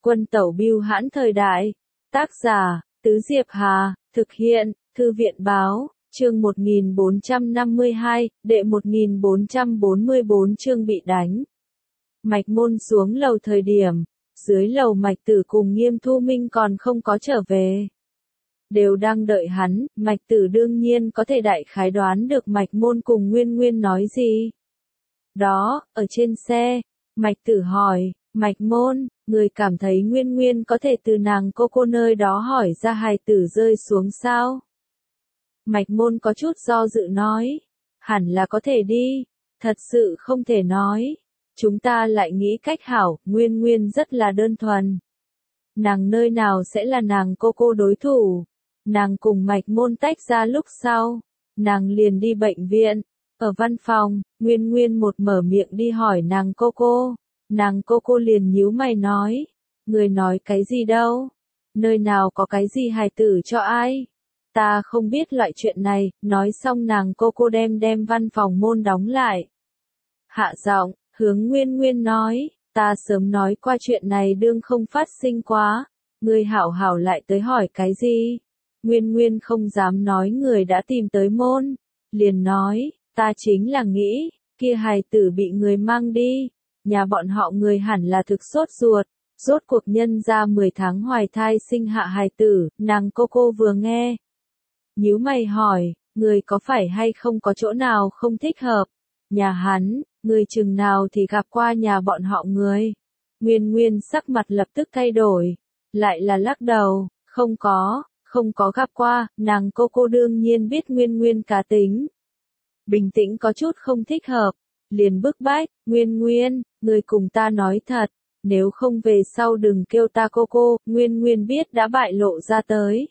Quân tẩu bưu hãn thời đại. Tác giả, Tứ Diệp Hà, thực hiện, Thư viện báo, chương 1452, đệ 1444 chương bị đánh. Mạch Môn xuống lầu thời điểm, dưới lầu Mạch Tử cùng Nghiêm Thu Minh còn không có trở về. Đều đang đợi hắn, Mạch Tử đương nhiên có thể đại khái đoán được Mạch Môn cùng Nguyên Nguyên nói gì. Đó, ở trên xe, Mạch Tử hỏi, Mạch Môn, người cảm thấy Nguyên Nguyên có thể từ nàng cô nơi đó hỏi ra hài tử rơi xuống sao? Mạch Môn có chút do dự nói, hẳn là có thể đi, thật sự không thể nói. Chúng ta lại nghĩ cách hảo, Nguyên Nguyên rất là đơn thuần. Nàng nơi nào sẽ là nàng cô đối thủ? Nàng cùng Mạch Môn tách ra lúc sau, nàng liền đi bệnh viện. Ở văn phòng, Nguyên Nguyên một mở miệng đi hỏi nàng cô. Nàng cô liền nhíu mày nói, người nói cái gì đâu? Nơi nào có cái gì hài tử cho ai? Ta không biết loại chuyện này. Nói xong nàng cô đem văn phòng môn đóng lại. Hạ giọng, hướng Nguyên Nguyên nói, ta sớm nói qua chuyện này đương không phát sinh quá. Người hảo hảo lại tới hỏi cái gì? Nguyên Nguyên không dám nói người đã tìm tới môn. Liền nói, ta chính là nghĩ, kia hài tử bị người mang đi. Nhà bọn họ người hẳn là thực sốt ruột. Rốt cuộc nhân ra 10 tháng hoài thai sinh hạ hài tử. Nàng cô vừa nghe, nhíu mày hỏi, người có phải hay không có chỗ nào không thích hợp? Nhà hắn, người chừng nào thì gặp qua nhà bọn họ người? Nguyên Nguyên sắc mặt lập tức thay đổi, lại là lắc đầu, không có gặp qua. Nàng cô đương nhiên biết Nguyên Nguyên cá tính. Bình tĩnh có chút không thích hợp, liền bức bách, Nguyên Nguyên, người cùng ta nói thật, nếu không về sau đừng kêu ta cô. Nguyên Nguyên biết đã bại lộ ra tới.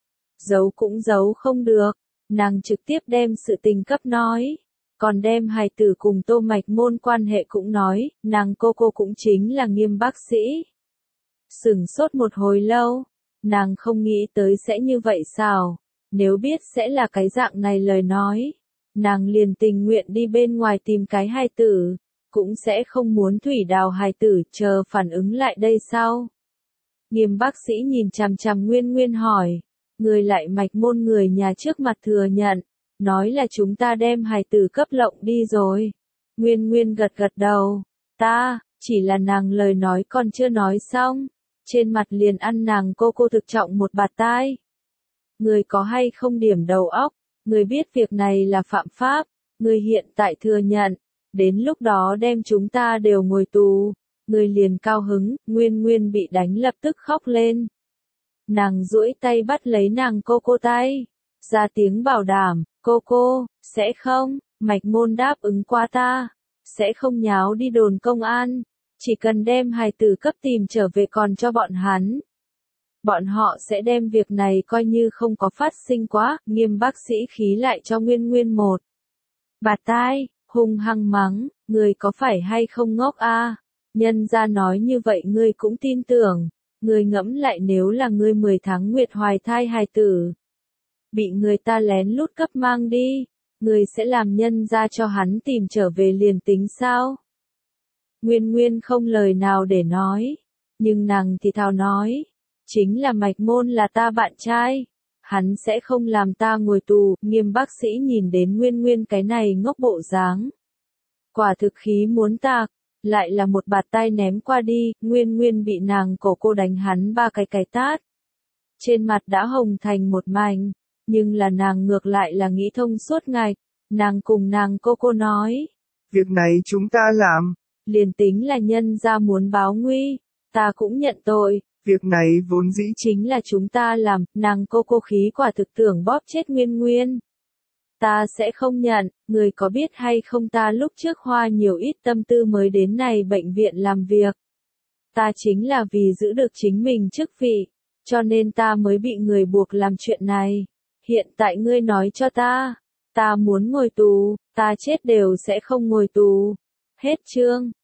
Giấu cũng giấu không được, nàng trực tiếp đem sự tình cấp nói, còn đem hài tử cùng Tô Mạch Môn quan hệ cũng nói, nàng cô cũng chính là Nghiêm bác sĩ. Sửng sốt một hồi lâu, nàng không nghĩ tới sẽ như vậy sao, nếu biết sẽ là cái dạng này lời nói, nàng liền tình nguyện đi bên ngoài tìm cái hài tử, cũng sẽ không muốn thủy đào hài tử chờ phản ứng lại đây sao. Nghiêm bác sĩ nhìn chằm chằm Nguyên Nguyên hỏi, người lại Mạch Môn người nhà trước mặt thừa nhận, nói là chúng ta đem hài tử cấp lộng đi rồi. Nguyên Nguyên gật đầu, chỉ là nàng lời nói còn chưa nói xong, trên mặt liền ăn nàng cô thực trọng một bạt tai. Người có hay không điểm đầu óc, người biết việc này là phạm pháp, người hiện tại thừa nhận, đến lúc đó đem chúng ta đều ngồi tù, người liền cao hứng. Nguyên Nguyên bị đánh lập tức khóc lên. Nàng duỗi tay bắt lấy nàng cô tay, ra tiếng bảo đảm, cô, sẽ không, Mạch Môn đáp ứng qua ta, sẽ không nháo đi đồn công an, chỉ cần đem hài tử cấp tìm trở về còn cho bọn hắn. Bọn họ sẽ đem việc này coi như không có phát sinh quá. Nghiêm bác sĩ khí lại cho Nguyên Nguyên một bạt tai, hung hăng mắng, người có phải hay không ngốc a? Nhân ra nói như vậy ngươi cũng tin tưởng. Người ngẫm lại nếu là ngươi 10 tháng nguyệt hoài thai hài tử, bị người ta lén lút cấp mang đi, người sẽ làm nhân ra cho hắn tìm trở về liền tính sao? Nguyên Nguyên không lời nào để nói, nhưng nàng thì thào nói, chính là Mạch Môn là ta bạn trai, hắn sẽ không làm ta ngồi tù. Nghiêm bác sĩ nhìn đến Nguyên Nguyên cái này ngốc bộ dáng, quả thực khí muốn tạc. Lại là một bạt tai ném qua đi, Nguyên Nguyên bị nàng cô đánh hắn 3 cái tát. Trên mặt đã hồng thành một mảnh, nhưng là nàng ngược lại là nghĩ thông suốt ngạch, nàng cùng nàng cô nói. Việc này chúng ta làm. Liền tính là nhân ra muốn báo nguy, ta cũng nhận tội. Việc này vốn dĩ chính là chúng ta làm. Nàng cô khí quả thực tưởng bóp chết Nguyên Nguyên. Ta sẽ không nhận, người có biết hay không ta lúc trước hoa nhiều ít tâm tư mới đến này bệnh viện làm việc. Ta chính là vì giữ được chính mình chức vị, cho nên ta mới bị người buộc làm chuyện này. Hiện tại ngươi nói cho ta muốn ngồi tù, ta chết đều sẽ không ngồi tù. Hết chương.